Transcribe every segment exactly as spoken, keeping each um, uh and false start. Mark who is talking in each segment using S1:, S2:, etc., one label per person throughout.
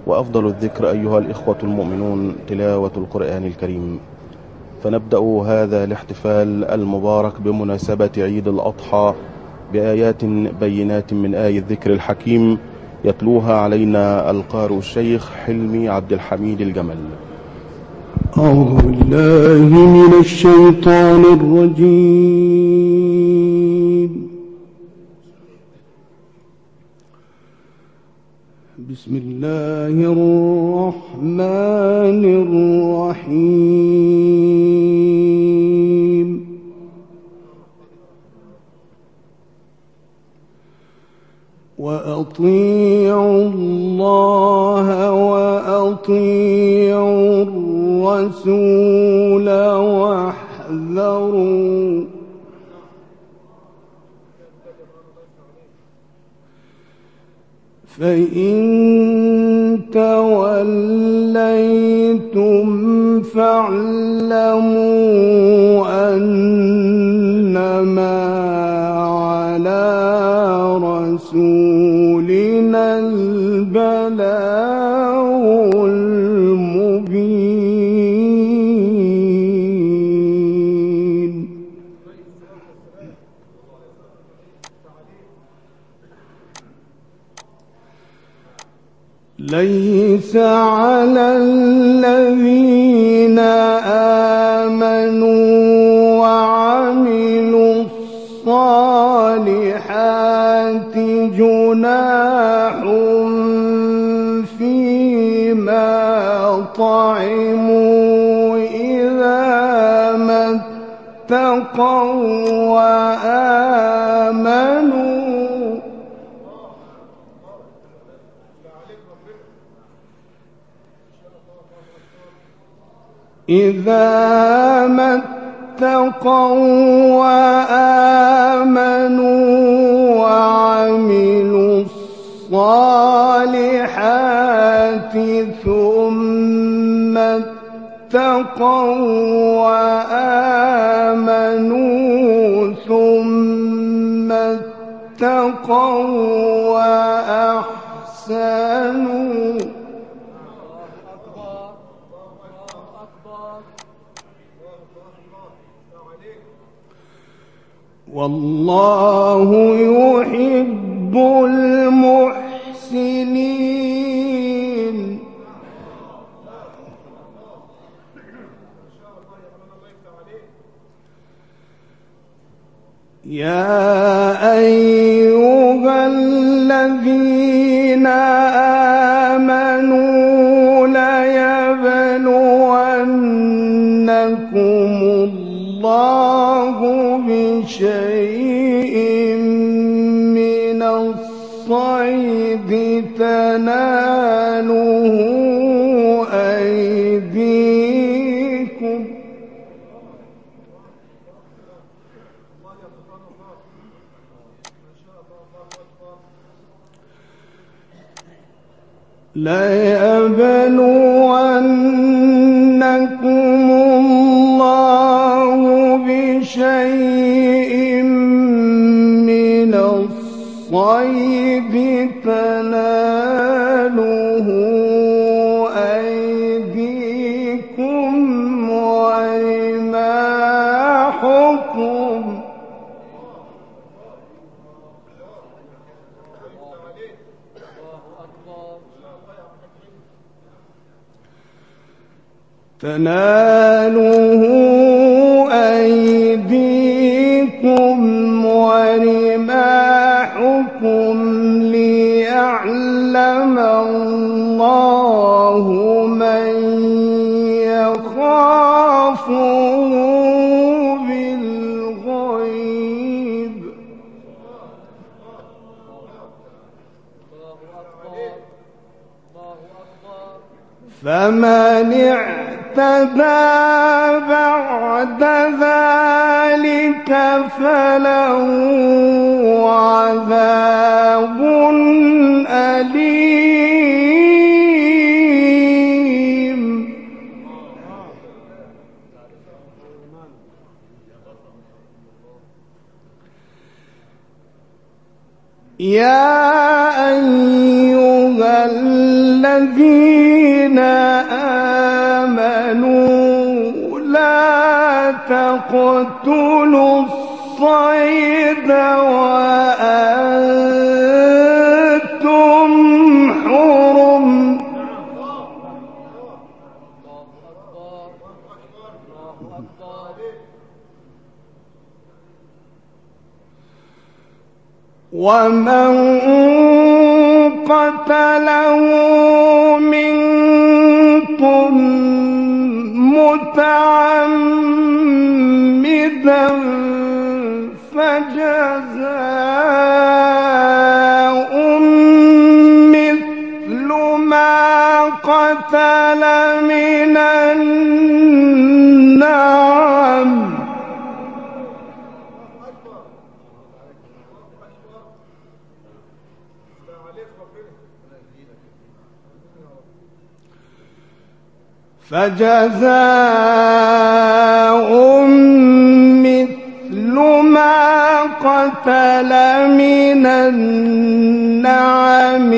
S1: وأفضل الذكر أيها الإخوة المؤمنون تلاوة القرآن الكريم. فنبدأ هذا الاحتفال المبارك بمناسبة عيد الأضحى بآيات بينات من آية الذكر الحكيم يتلوها علينا القارئ الشيخ حلمي عبد الحميد الجمل.
S2: أعوذ بالله من الشيطان الرجيم. بسم الله الرحمن الرحيم. وأطيعوا الله وأطيعوا الرسول واحذروا فإن توليتم فاعلموا أنما على رسولنا البلاغ المبين. ليس على الذين آمنوا وعملوا الصالحات جناح فيما طعموا إذا ما اتقوا وآمنوا إذا ما اتقوا وآمنوا وعملوا الصالحات ثم اتقوا وآمنوا ثم اتقوا وأحسنوا والله يحب المحسنين. يا أيها الذين آمنوا ليبلونكم الله بشيء من الصيد تناله أيديكم ليبلونكم الله بشيء من الصيد تناله أيديكم ورماحكم تناله أيديكم ورماحكم ليعلم الله من يخافه بالغيب. فمن اعتدى بعد ذلك فله عذاب أليم. يا أيها الذين آمنوا لا تقتلوا الصيد وأنتم حرم ومن قتله منكم متعمدا فجزاء مثل ما قتل من النعم فجزاء مثل ما قتل من النعم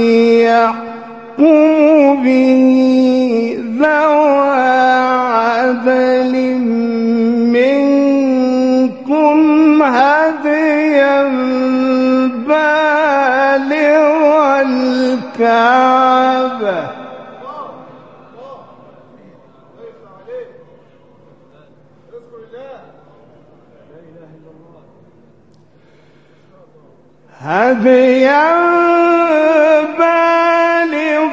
S2: يحكم به ذوى عدل منكم هديا بالغ الكعبة هديا بالغ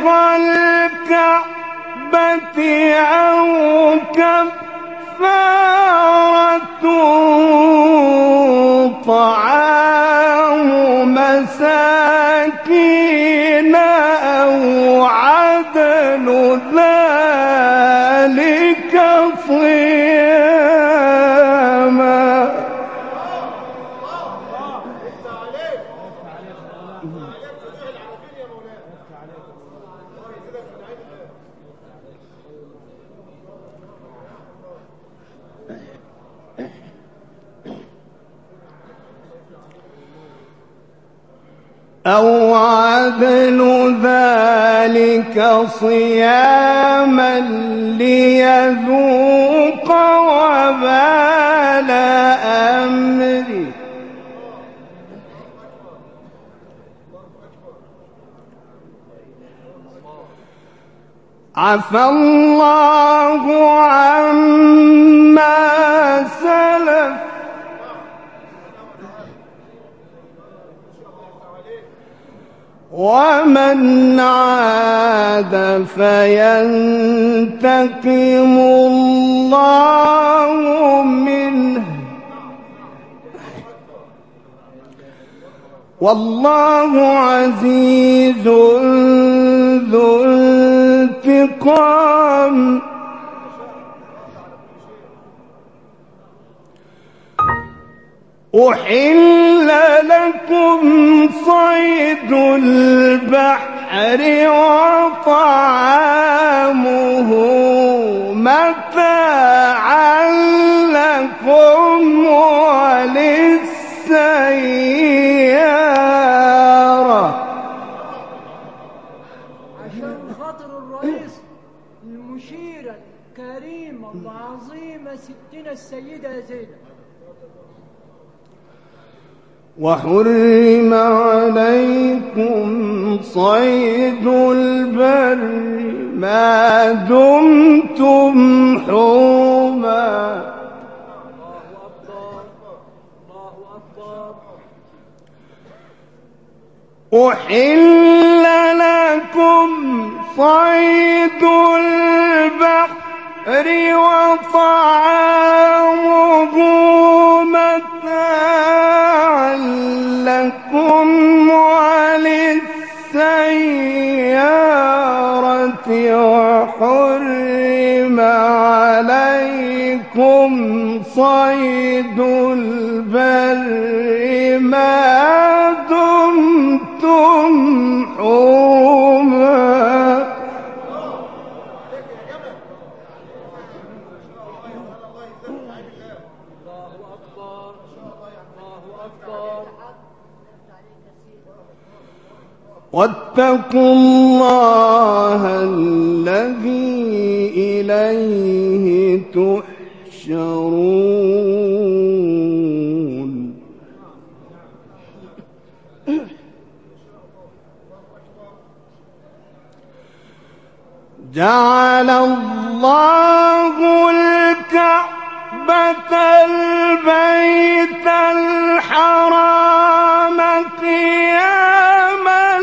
S2: الكعبة أو كفارة طعام مساكين أو عدل ذلك صياما أو عدل ذلك صياما ليذوق وبال أمره عفى الله عما سلف ومن عاد فينتقم الله منه والله عزيز ذو انتقام أحل لكم صيد البحر وطعامه متاعا لكم وللسيارة
S3: عشان خاطر الرئيس المشيرة الكريمة العظيمة ستنا السيدة زينب
S2: وحرم عليكم صيد البر ما دمتم حرما أحل لكم صيد البحر وطعامه متاعا لكم وللسيارة وحرم عليكم صيد البر ما دمتم حرما واتقوا واتقوا الله الذي إليه تحشرون. جعل الله الكعبة البيت الحرام قياما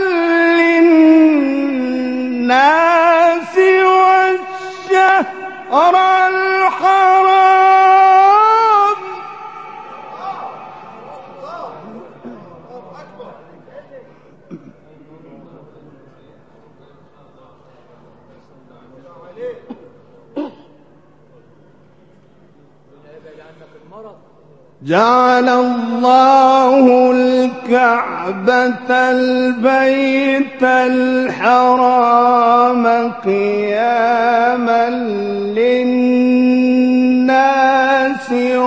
S2: للناس والشهر الحرام جعل الله الكعبة البيت الحرام قياما للناس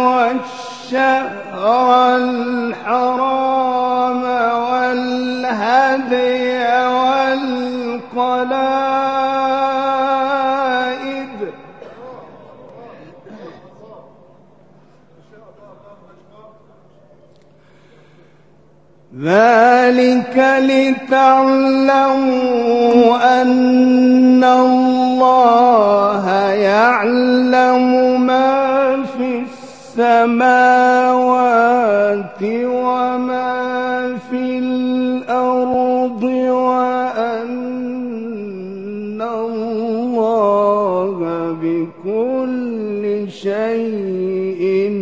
S2: والشهر الحرام والهدي والقلائد ذلك لتعلموا أن الله يعلم ما في السماوات وما في الأرض وأن الله بكل شيء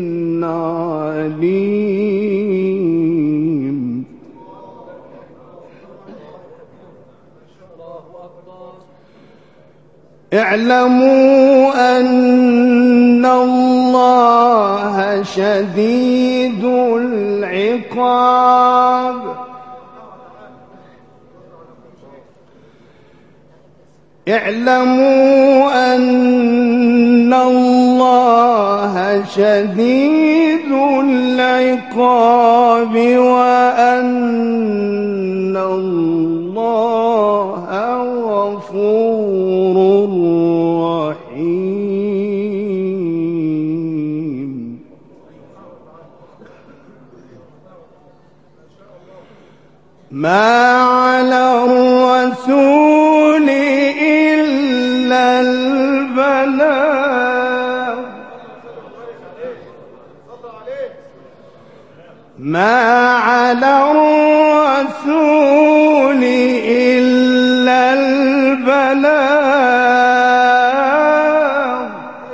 S2: عليم. اعلموا أن الله شديد العقاب. اعلموا أن الله شديد العقاب وأن الله غفور رحيم. ما على الرسول إلا البلاغ. ما على الرسول إلا البلاغ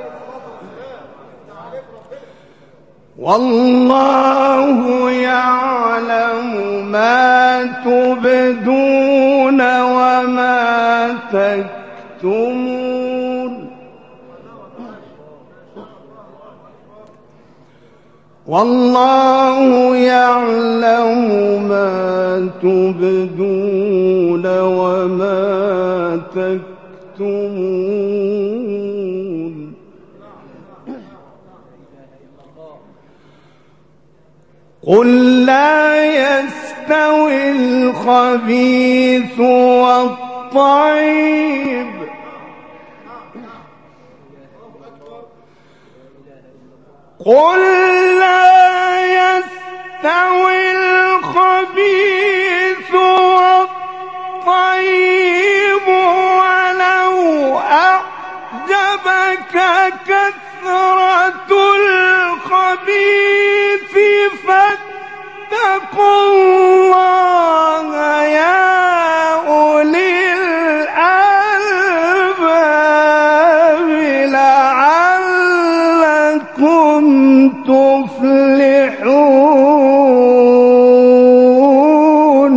S2: والله يعلم ما تبدون وما تكتمون. والله يعلم ما تبدون وما تكتمون. قل لا يستوي الخبيث والطيب قل لا يستوي الخبيث والطيب ولو أعجبك كثرة الخبيث فاتقوا الله يا أولي الألباب لعلكم تفلحون.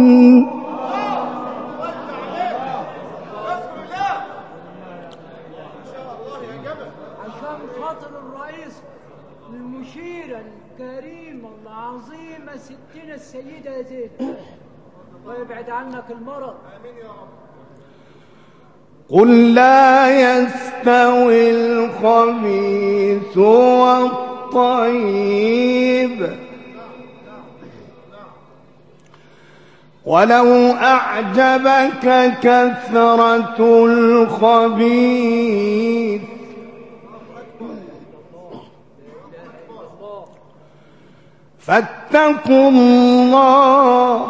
S3: عشان خاطر الرئيس المشيرة الكريمة العظيمة ستنا السيدة زينب ويبعد عنك المرض. آمين يا رب.
S2: قل لا يستوي الخبيث والطيب ولو أعجبك كثرة الخبيث فاتقوا الله.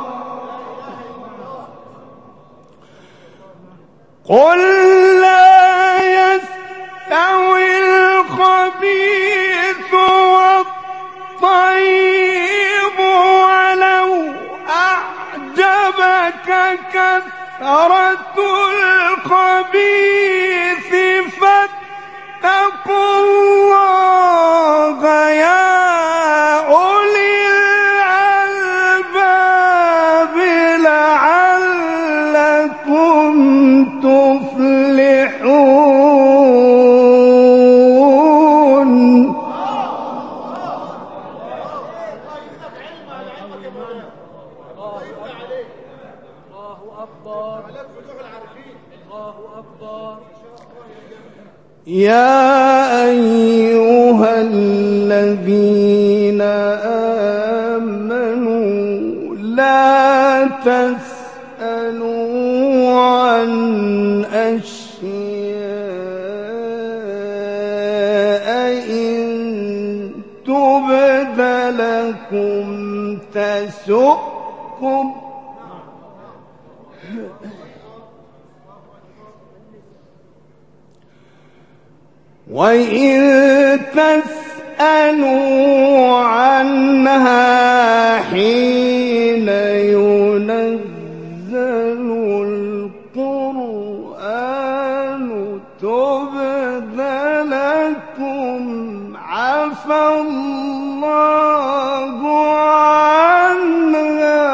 S2: قل لا يستوي الخبيث والطيب ولو أعجبك كثرة الخبيث فاتقوا الله يا أولي الألباب لعلكم تفلحون.
S3: الله أكبر الله أكبر.
S2: يا أيها الذين آمنوا لا تسألوا عن أشياء إن تبد لكم تسؤكم وإن تسألوا عنها حين ينزل القرآن تبد لكم عفى الله عنها.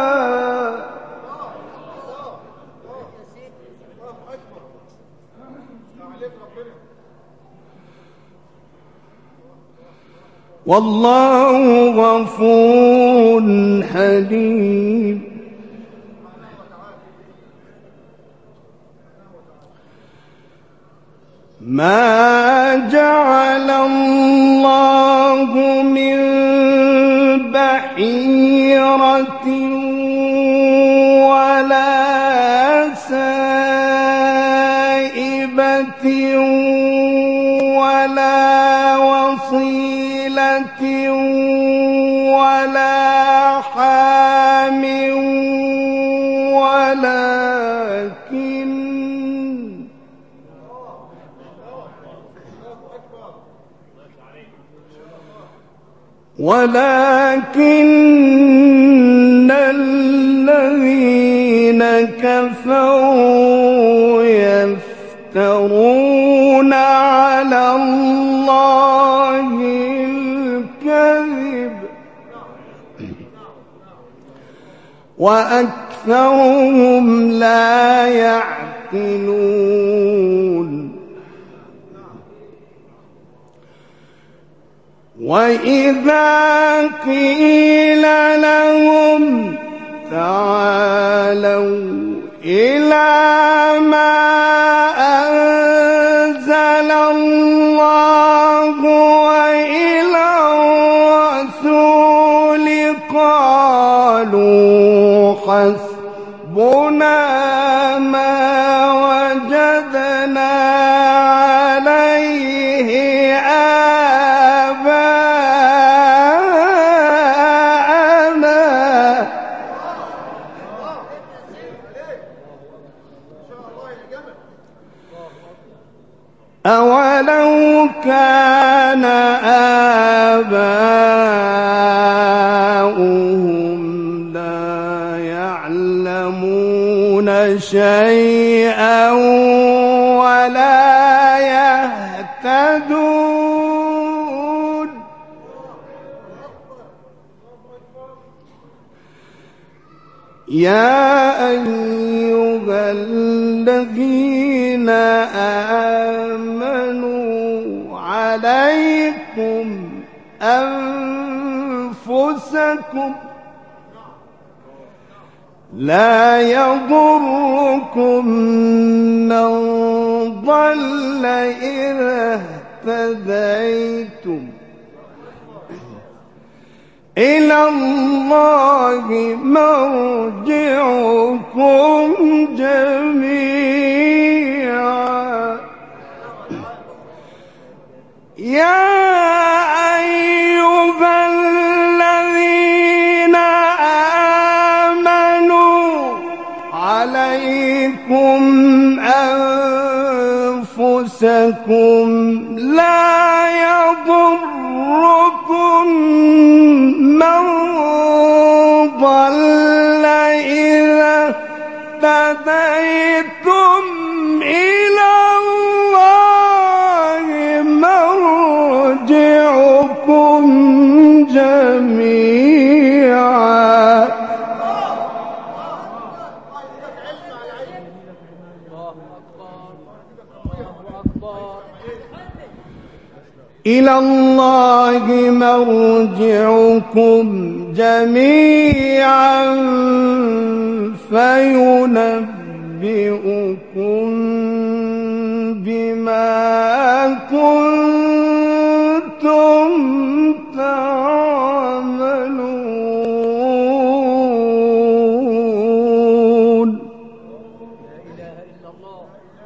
S2: والله غفور حليم. ما جعل الله من بحيرة ولا سائبة ولا وصيلة ولا حام ولكن ولكن الذين كفروا يفترون على الله الكذب وأكثرهم لا يعقلون. وإذا قيل لهم تعالوا إلى ما أنزل الله وإلى الرسول قالوا حسبنا ما وجدنا عليه آباءنا أولو كان آباؤهم لا يعلمون شيئا ولا يهتدون. يا أيها الذين آمنوا عليكم أنفسكم لا يضركم من ضل إذا اهتديتم إلى الله مرجعكم جميعا يا أيها الذين آمنوا عليكم أنفسكم لا يضركم من ضل إذا اهتديتم إلى الله مرجعكم جميعا إلى الله مرجعكم جميعا فينبئكم بما كنتم تعملون.
S3: لا إله إلا الله.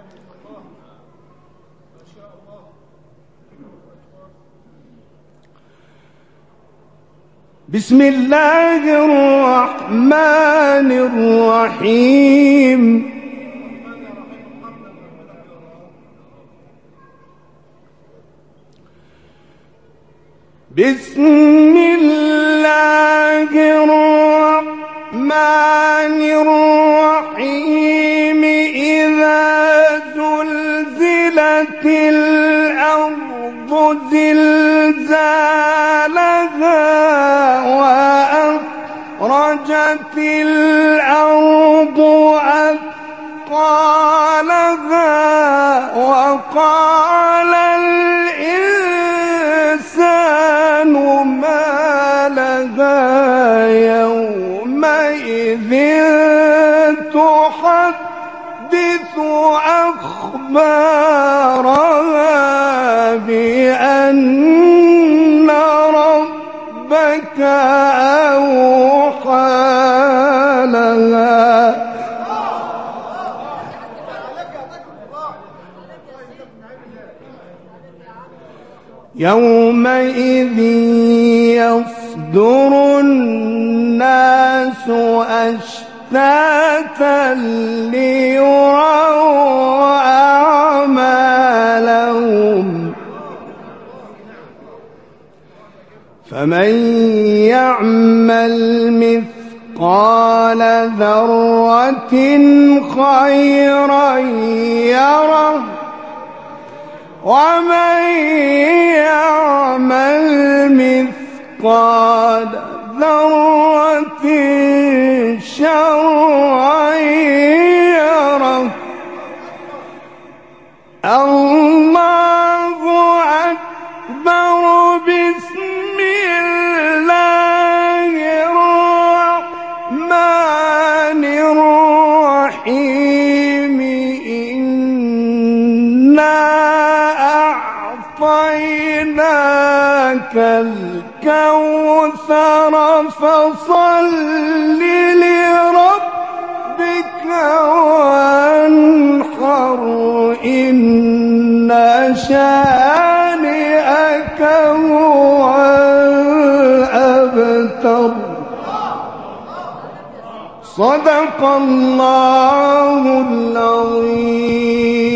S2: بسم الله الرحمن الرحيم. بسم الله الرحمن الرحيم. إذا زلزلت الأرض زلزالها وأخرجت الأرض أثقالها وقال الإنسان ما لها يومئذ تحدث أخبارها بأن ربك أوحى لها. يومئذ يصدر الناس أشتاتا ليروا أعمالهم فمن يعمل مثقال ذرة خيرا يره ومن يعمل مثقال ذرة شرا يره. الله أكبر. بسم الله الرحمن الرحيم. إنا أعطيناك الكوثر فصل لربك وانحر إن شانئك هو الأبتر. صدق الله العظيم.